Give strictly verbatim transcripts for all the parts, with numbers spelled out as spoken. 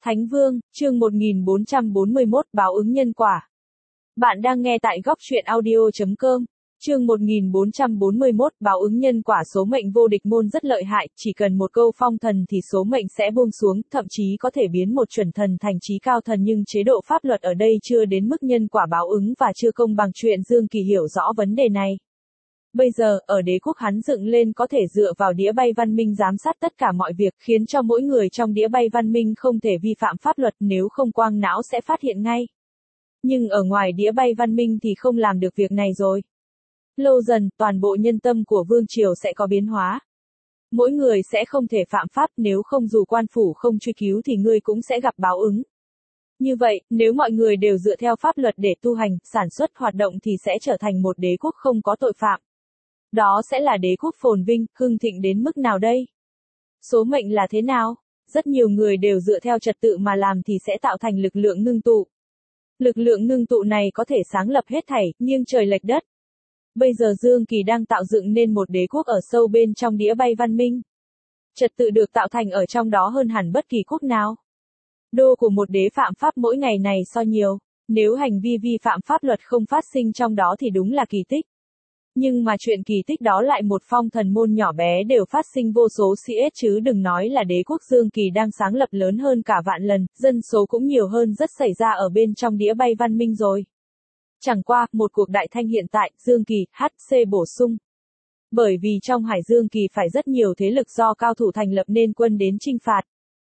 Thánh Vương, chương một nghìn bốn trăm bốn mươi mốt, báo ứng nhân quả. Bạn đang nghe tại góc truyện audio chấm com. Chương một nghìn bốn trăm bốn mươi mốt, báo ứng nhân quả. Số mệnh vô địch môn rất lợi hại, chỉ cần một câu phong thần thì số mệnh sẽ buông xuống, thậm chí có thể biến một chuẩn thần thành chí cao thần, nhưng chế độ pháp luật ở đây chưa đến mức nhân quả báo ứng và chưa công bằng. Chuyện Dương Kỳ hiểu rõ vấn đề này. Bây giờ, ở đế quốc hắn dựng lên có thể dựa vào đĩa bay văn minh giám sát tất cả mọi việc, khiến cho mỗi người trong đĩa bay văn minh không thể vi phạm pháp luật, nếu không quang não sẽ phát hiện ngay. Nhưng ở ngoài đĩa bay văn minh thì không làm được việc này rồi. Lâu dần, toàn bộ nhân tâm của vương triều sẽ có biến hóa. Mỗi người sẽ không thể phạm pháp, nếu không dù quan phủ không truy cứu thì ngươi cũng sẽ gặp báo ứng. Như vậy, nếu mọi người đều dựa theo pháp luật để tu hành, sản xuất, hoạt động thì sẽ trở thành một đế quốc không có tội phạm. Đó sẽ là đế quốc phồn vinh, hưng thịnh đến mức nào đây? Số mệnh là thế nào? Rất nhiều người đều dựa theo trật tự mà làm thì sẽ tạo thành lực lượng ngưng tụ. Lực lượng ngưng tụ này có thể sáng lập hết thảy, nghiêng trời lệch đất. Bây giờ Dương Kỳ đang tạo dựng nên một đế quốc ở sâu bên trong đĩa bay văn minh. Trật tự được tạo thành ở trong đó hơn hẳn bất kỳ quốc nào. Đô của một đế phạm pháp mỗi ngày này so nhiều. Nếu hành vi vi phạm pháp luật không phát sinh trong đó thì đúng là kỳ tích. Nhưng mà chuyện kỳ tích đó lại một phong thần môn nhỏ bé đều phát sinh vô số xê ét, chứ đừng nói là đế quốc Dương Kỳ đang sáng lập lớn hơn cả vạn lần, dân số cũng nhiều hơn rất xảy ra ở bên trong đĩa bay văn minh rồi. Chẳng qua, một cuộc đại thanh hiện tại, Dương Kỳ, hát xê bổ sung. Bởi vì trong Hải Dương Kỳ phải rất nhiều thế lực do cao thủ thành lập nên quân đến chinh phạt.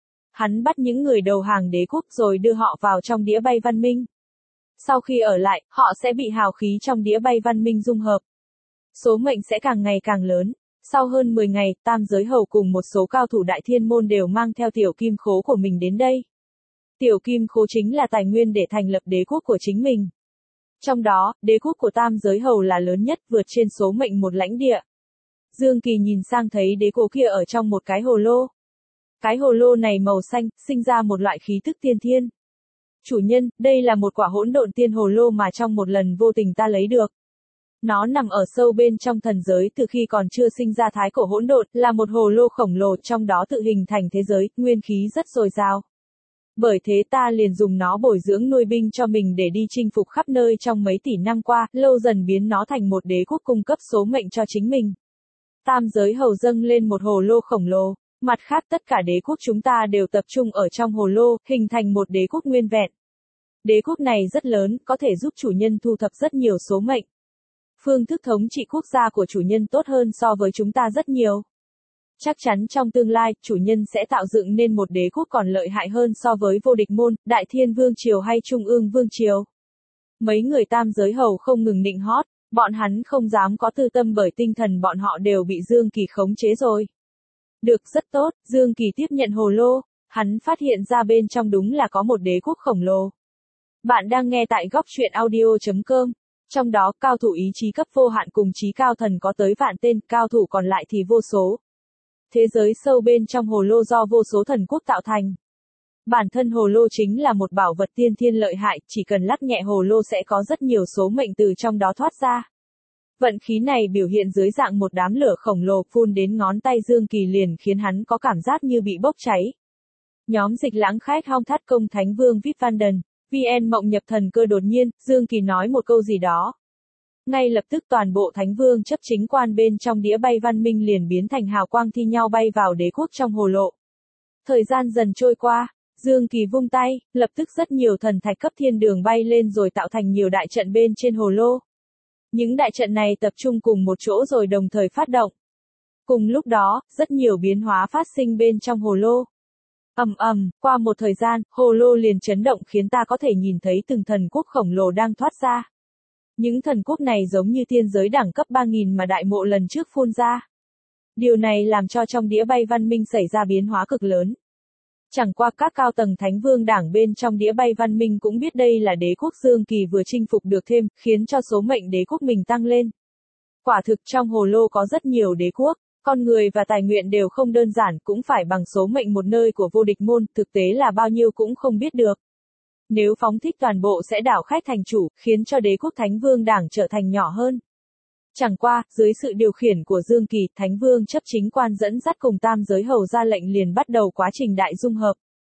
Hắn bắt những người đầu hàng đế quốc rồi đưa họ vào trong đĩa bay văn minh. Sau khi ở lại, họ sẽ bị hào khí trong đĩa bay văn minh dung hợp. Số mệnh sẽ càng ngày càng lớn. Sau hơn mười ngày, Tam Giới Hầu cùng một số cao thủ Đại Thiên Môn đều mang theo tiểu kim khố của mình đến đây. Tiểu kim khố chính là tài nguyên để thành lập đế quốc của chính mình. Trong đó, đế quốc của Tam Giới Hầu là lớn nhất, vượt trên số mệnh một lãnh địa. Dương Kỳ nhìn sang thấy đế cố kia ở trong một cái hồ lô. Cái hồ lô này màu xanh, sinh ra một loại khí tức tiên thiên. Chủ nhân, đây là một quả hỗn độn tiên hồ lô mà trong một lần vô tình ta lấy được. Nó nằm ở sâu bên trong thần giới từ khi còn chưa sinh ra thái cổ hỗn độn, là một hồ lô khổng lồ, trong đó tự hình thành thế giới, nguyên khí rất dồi dào. Bởi thế ta liền dùng nó bồi dưỡng nuôi binh cho mình để đi chinh phục khắp nơi trong mấy tỷ năm qua, lâu dần biến nó thành một đế quốc cung cấp số mệnh cho chính mình. Tam Giới Hầu dâng lên một hồ lô khổng lồ, mặt khác tất cả đế quốc chúng ta đều tập trung ở trong hồ lô, hình thành một đế quốc nguyên vẹn. Đế quốc này rất lớn, có thể giúp chủ nhân thu thập rất nhiều số mệnh. Phương thức thống trị quốc gia của chủ nhân tốt hơn so với chúng ta rất nhiều. Chắc chắn trong tương lai, chủ nhân sẽ tạo dựng nên một đế quốc còn lợi hại hơn so với vô địch môn, Đại Thiên Vương Triều hay Trung ương Vương Triều. Mấy người Tam Giới Hầu không ngừng nịnh hót, bọn hắn không dám có tư tâm bởi tinh thần bọn họ đều bị Dương Kỳ khống chế rồi. Được, rất tốt, Dương Kỳ tiếp nhận hồ lô, hắn phát hiện ra bên trong đúng là có một đế quốc khổng lồ. Bạn đang nghe tại góc truyện audio chấm com. Trong đó, cao thủ ý chí cấp vô hạn cùng chí cao thần có tới vạn tên, cao thủ còn lại thì vô số. Thế giới sâu bên trong hồ lô do vô số thần quốc tạo thành. Bản thân hồ lô chính là một bảo vật tiên thiên lợi hại, chỉ cần lắc nhẹ hồ lô sẽ có rất nhiều số mệnh từ trong đó thoát ra. Vận khí này biểu hiện dưới dạng một đám lửa khổng lồ phun đến ngón tay Dương Kỳ liền khiến hắn có cảm giác như bị bốc cháy. Nhóm Dịch Lãng Khách Hong Thắt Công Thánh Vương Vít Van Đần. vê en Mộng Nhập Thần Cơ. Đột nhiên, Dương Kỳ nói một câu gì đó. Ngay lập tức toàn bộ Thánh Vương chấp chính quan bên trong đĩa bay văn minh liền biến thành hào quang thi nhau bay vào đế quốc trong hồ lộ. Thời gian dần trôi qua, Dương Kỳ vung tay, lập tức rất nhiều thần thạch cấp thiên đường bay lên rồi tạo thành nhiều đại trận bên trên hồ lô. Những đại trận này tập trung cùng một chỗ rồi đồng thời phát động. Cùng lúc đó, rất nhiều biến hóa phát sinh bên trong hồ lô. Ầm ầm, qua một thời gian, hồ lô liền chấn động khiến ta có thể nhìn thấy từng thần quốc khổng lồ đang thoát ra. Những thần quốc này giống như thiên giới đẳng cấp ba nghìn mà đại mộ lần trước phun ra. Điều này làm cho trong đĩa bay văn minh xảy ra biến hóa cực lớn. Chẳng qua các cao tầng thánh vương đảng bên trong đĩa bay văn minh cũng biết đây là đế quốc Dương Kỳ vừa chinh phục được thêm, khiến cho số mệnh đế quốc mình tăng lên. Quả thực trong hồ lô có rất nhiều đế quốc. Con người và tài nguyện đều không đơn giản, cũng phải bằng số mệnh một nơi của vô địch môn, thực tế là bao nhiêu cũng không biết được. Nếu phóng thích toàn bộ sẽ đảo khách thành chủ, khiến cho đế quốc Thánh Vương đảng trở thành nhỏ hơn. Chẳng qua, dưới sự điều khiển của Dương Kỳ, Thánh Vương chấp chính quan dẫn dắt cùng Tam Giới Hầu ra lệnh liền bắt đầu quá trình đại dung hợp.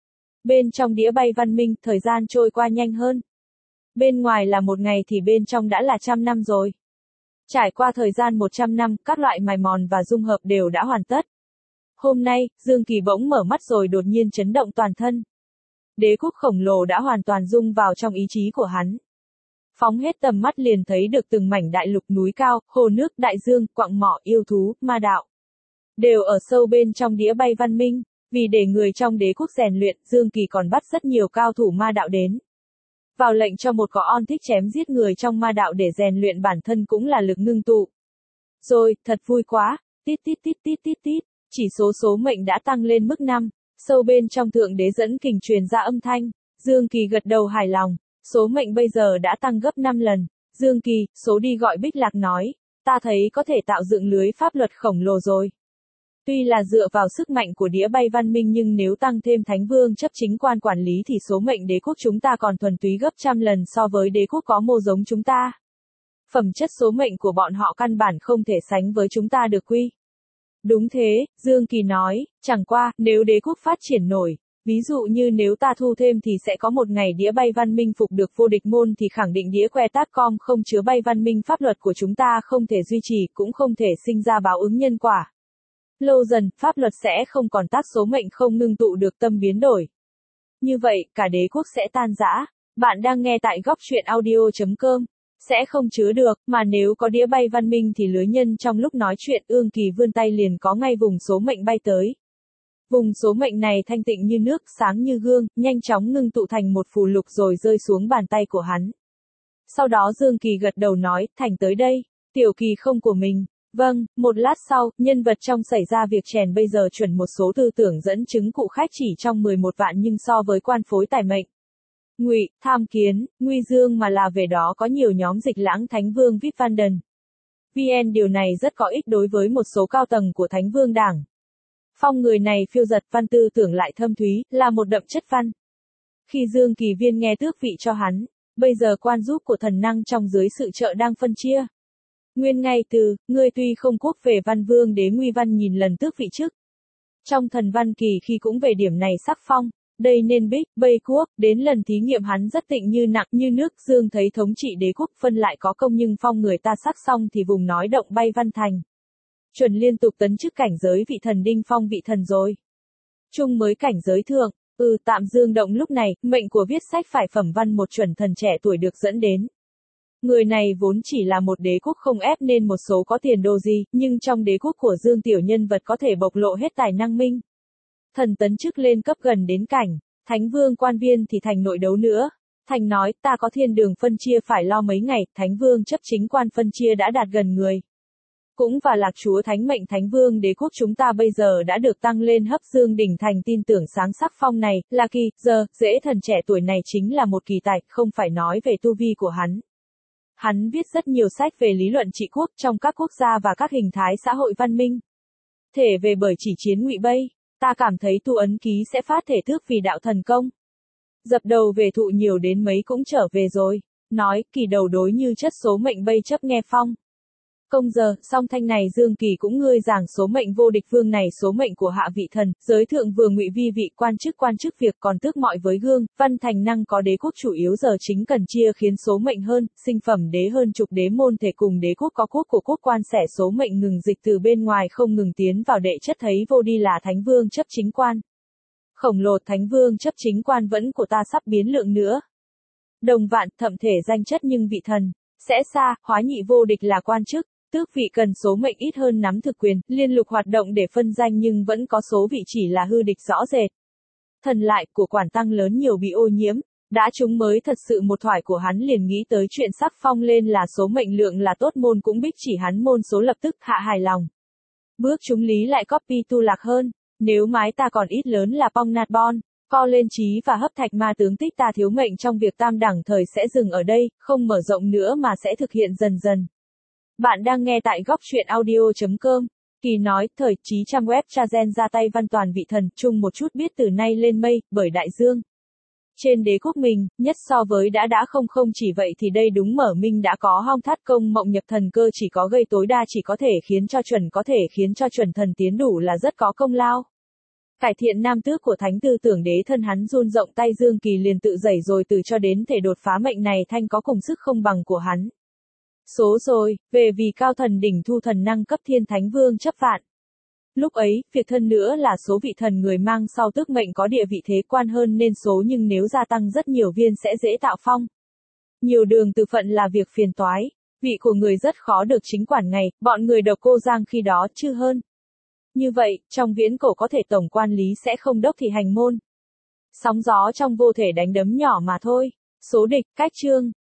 Bên trong đĩa bay văn minh, thời gian trôi qua nhanh hơn. Bên ngoài là một ngày thì bên trong đã là trăm năm rồi. Trải qua thời gian một trăm năm, các loại mài mòn và dung hợp đều đã hoàn tất. Hôm nay, Dương Kỳ bỗng mở mắt rồi đột nhiên chấn động toàn thân. Đế quốc khổng lồ đã hoàn toàn dung vào trong ý chí của hắn. Phóng hết tầm mắt liền thấy được từng mảnh đại lục núi cao, hồ nước, đại dương, quặng mỏ, yêu thú, ma đạo. Đều ở sâu bên trong đĩa bay văn minh, vì để người trong đế quốc rèn luyện, Dương Kỳ còn bắt rất nhiều cao thủ ma đạo đến. Vào lệnh cho một có on thích chém giết người trong ma đạo để rèn luyện bản thân cũng là lực ngưng tụ. Rồi, thật vui quá, tít tít tít tít tít tít, chỉ số số mệnh đã tăng lên mức năm, sâu bên trong thượng đế dẫn kình truyền ra âm thanh, Dương Kỳ gật đầu hài lòng, số mệnh bây giờ đã tăng gấp năm lần, Dương Kỳ, số đi gọi Bích Lạc nói, ta thấy có thể tạo dựng lưới pháp luật khổng lồ rồi. Tuy là dựa vào sức mạnh của đĩa bay văn minh nhưng nếu tăng thêm thánh vương chấp chính quan quản lý thì số mệnh đế quốc chúng ta còn thuần túy gấp trăm lần so với đế quốc có mô giống chúng ta. Phẩm chất số mệnh của bọn họ căn bản không thể sánh với chúng ta được quy. Đúng thế, Dương Kỳ nói, chẳng qua, nếu đế quốc phát triển nổi, ví dụ như nếu ta thu thêm thì sẽ có một ngày đĩa bay văn minh phục được vô địch môn thì khẳng định đĩa que tát com không chứa bay văn minh pháp luật của chúng ta không thể duy trì cũng không thể sinh ra báo ứng nhân quả. Lâu dần, pháp luật sẽ không còn tác số mệnh không ngưng tụ được tâm biến đổi. Như vậy, cả đế quốc sẽ tan rã. Bạn đang nghe tại góc truyện audio chấm com. Sẽ không chứa được, mà nếu có đĩa bay văn minh thì lưới nhân trong lúc nói chuyện Ương Kỳ vươn tay liền có ngay vùng số mệnh bay tới. Vùng số mệnh này thanh tịnh như nước, sáng như gương, nhanh chóng ngưng tụ thành một phù lục rồi rơi xuống bàn tay của hắn. Sau đó Dương Kỳ gật đầu nói, thành tới đây, tiểu Kỳ không của mình. Vâng, một lát sau, nhân vật trong xảy ra việc chèn bây giờ chuẩn một số tư tưởng dẫn chứng cụ khách chỉ trong mười một vạn nhưng so với quan phối tài mệnh. Ngụy, Tham Kiến, Nguy Dương mà là về đó có nhiều nhóm dịch lãng Thánh Vương vê i pê Vanden. vê en điều này rất có ích đối với một số cao tầng của Thánh Vương Đảng. Phong người này phiêu giật văn tư tưởng lại thâm thúy, là một đậm chất văn. Khi Dương Kỳ Viên nghe tước vị cho hắn, bây giờ quan giúp của thần năng trong dưới sự trợ đang phân chia. Nguyên ngay từ, ngươi tuy không quốc về văn vương đế nguy văn nhìn lần tước vị chức. Trong thần văn kỳ khi cũng về điểm này sắc phong, đây nên bích, bây quốc, đến lần thí nghiệm hắn rất tịnh như nặng như nước, Dương thấy thống trị đế quốc phân lại có công nhưng phong người ta sắc xong thì vùng nói động bay văn thành. Chuẩn liên tục tấn chức cảnh giới vị thần đinh phong vị thần rồi. Chung mới cảnh giới thượng, ừ tạm Dương động lúc này, mệnh của viết sách phải phẩm văn một chuẩn thần trẻ tuổi được dẫn đến. Người này vốn chỉ là một đế quốc không ép nên một số có tiền đồ gì, nhưng trong đế quốc của Dương tiểu nhân vật có thể bộc lộ hết tài năng minh. Thần tấn chức lên cấp gần đến cảnh, Thánh Vương quan viên thì thành nội đấu nữa. Thành nói, ta có thiên đường phân chia phải lo mấy ngày, Thánh Vương chấp chính quan phân chia đã đạt gần người. Cũng và lạc chúa Thánh mệnh Thánh Vương đế quốc chúng ta bây giờ đã được tăng lên hấp Dương đỉnh thành tin tưởng sáng sắc phong này, là kỳ, giờ, dễ thần trẻ tuổi này chính là một kỳ tài, không phải nói về tu vi của hắn. Hắn viết rất nhiều sách về lý luận trị quốc trong các quốc gia và các hình thái xã hội văn minh. Thể về bởi chỉ chiến ngụy bây, ta cảm thấy tu ấn ký sẽ phát thể thước vì đạo thần công. Dập đầu về thụ nhiều đến mấy cũng trở về rồi. Nói, kỳ đầu đối như chất số mệnh bây chấp nghe phong. Công giờ, song thanh này Dương Kỳ cũng ngươi giảng số mệnh vô địch vương này số mệnh của hạ vị thần, giới thượng vừa ngụy vi vị quan chức quan chức việc còn tước mọi với gương, văn thành năng có đế quốc chủ yếu giờ chính cần chia khiến số mệnh hơn, sinh phẩm đế hơn trục đế môn thể cùng đế quốc có quốc của quốc quan sẻ số mệnh ngừng dịch từ bên ngoài không ngừng tiến vào đệ chất thấy vô đi là Thánh Vương chấp chính quan. Khổng lồ Thánh Vương chấp chính quan vẫn của ta sắp biến lượng nữa. Đồng vạn thậm thể danh chất nhưng vị thần, sẽ xa, hóa nhị vô địch là quan chức. Tước vị cần số mệnh ít hơn nắm thực quyền, liên lục hoạt động để phân danh nhưng vẫn có số vị chỉ là hư địch rõ rệt. Thần lại, của quản tăng lớn nhiều bị ô nhiễm, đã chúng mới thật sự một thoại của hắn liền nghĩ tới chuyện sắc phong lên là số mệnh lượng là tốt môn cũng bích chỉ hắn môn số lập tức hạ hài lòng. Bước chúng lý lại copy tu lạc hơn, nếu mái ta còn ít lớn là pong nạt bon, co lên trí và hấp thạch ma tướng tích ta thiếu mệnh trong việc tam đẳng thời sẽ dừng ở đây, không mở rộng nữa mà sẽ thực hiện dần dần. Bạn đang nghe tại góc truyện audio chấm com. Kỳ nói, thời trí trăm web tra gen ra tay văn toàn vị thần, chung một chút biết từ nay lên mây, bởi đại dương. Trên đế quốc mình, nhất so với đã đã không không chỉ vậy thì đây đúng mở minh đã có hong thắt công mộng nhập thần cơ chỉ có gây tối đa chỉ có thể khiến cho chuẩn có thể khiến cho chuẩn thần tiến đủ là rất có công lao. Cải thiện nam tước của thánh tư tưởng đế thân hắn run rộng tay Dương Kỳ liền tự dẩy rồi từ cho đến thể đột phá mệnh này thanh có cùng sức không bằng của hắn. Số rồi, về vì cao thần đỉnh thu thần năng cấp thiên thánh vương chấp vạn. Lúc ấy, việc thân nữa là số vị thần người mang sau tước mệnh có địa vị thế quan hơn nên số nhưng nếu gia tăng rất nhiều viên sẽ dễ tạo phong. Nhiều đường từ phận là việc phiền toái, vị của người rất khó được chính quản ngày, bọn người độc cô giang khi đó chứ hơn. Như vậy, trong viễn cổ có thể tổng quan lý sẽ không đốc thị hành môn. Sóng gió trong vô thể đánh đấm nhỏ mà thôi. Số địch, cách chương.